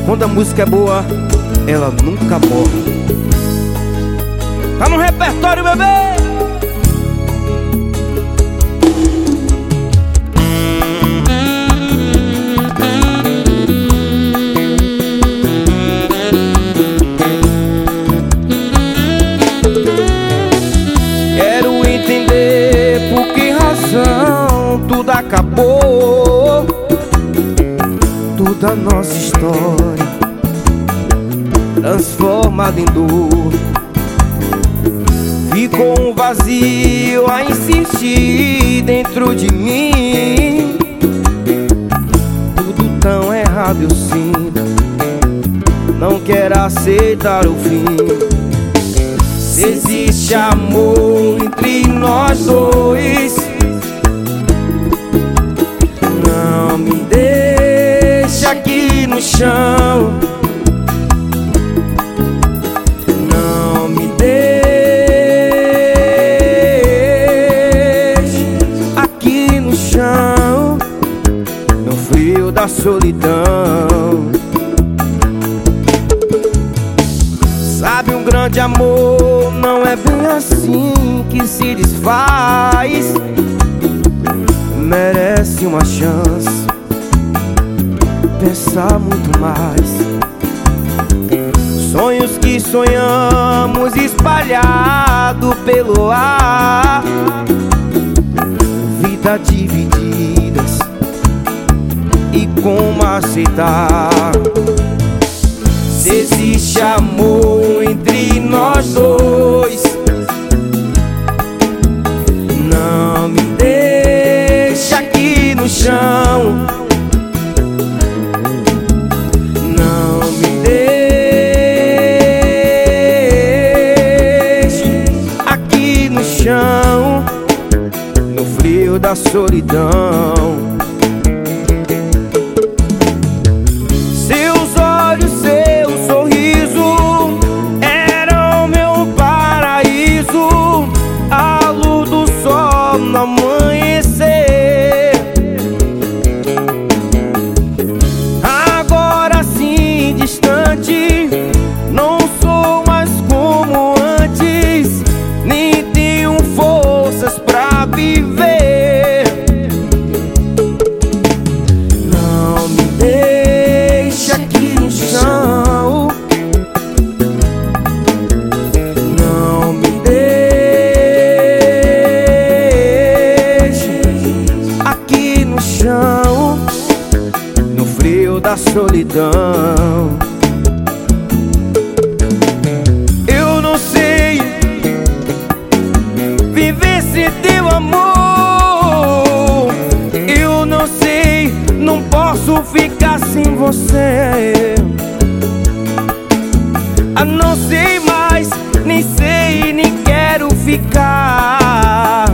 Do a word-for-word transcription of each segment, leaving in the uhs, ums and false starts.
Quando a música é boa, ela nunca morre. Tá no repertório, bebê! Quero entender por que razão tudo acabou, toda a nossa história transformada em dor. Ficou um vazio a insistir dentro de mim. Tudo tão errado eu sinto, não quero aceitar o fim. Se existe amor entre nós dois, não me deixe aqui no chão. Não me deixe aqui no chão, no frio da solidão. Sabe, um grande amor não é bem assim que se desfaz. Merece uma chance, pensar muito mais. Sonhos que sonhamos espalhado pelo ar, vida divididas e como aceitar. Se existe amor entre nós dois, não me deixe aqui no chão. Não me deixe aqui no chão, no frio da solidão. No amanhecer, agora sim distante, não sou mais como antes, nem tenho forças pra viver. Não me deixe aqui no chão, não me no frio da solidão. Eu não sei viver sem teu amor. Eu não sei, não posso ficar sem você. Ah, não sei mais, nem sei, nem quero ficar.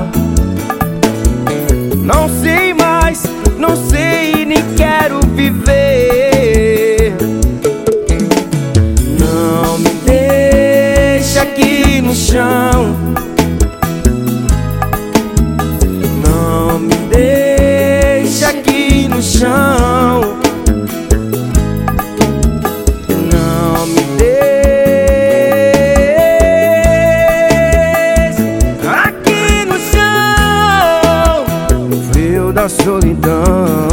Não sei mais, não sei, nem quero viver. Não me deixe aqui no chão, não me deixe aqui no chão, não me deixe aqui no chão, no frio da solidão.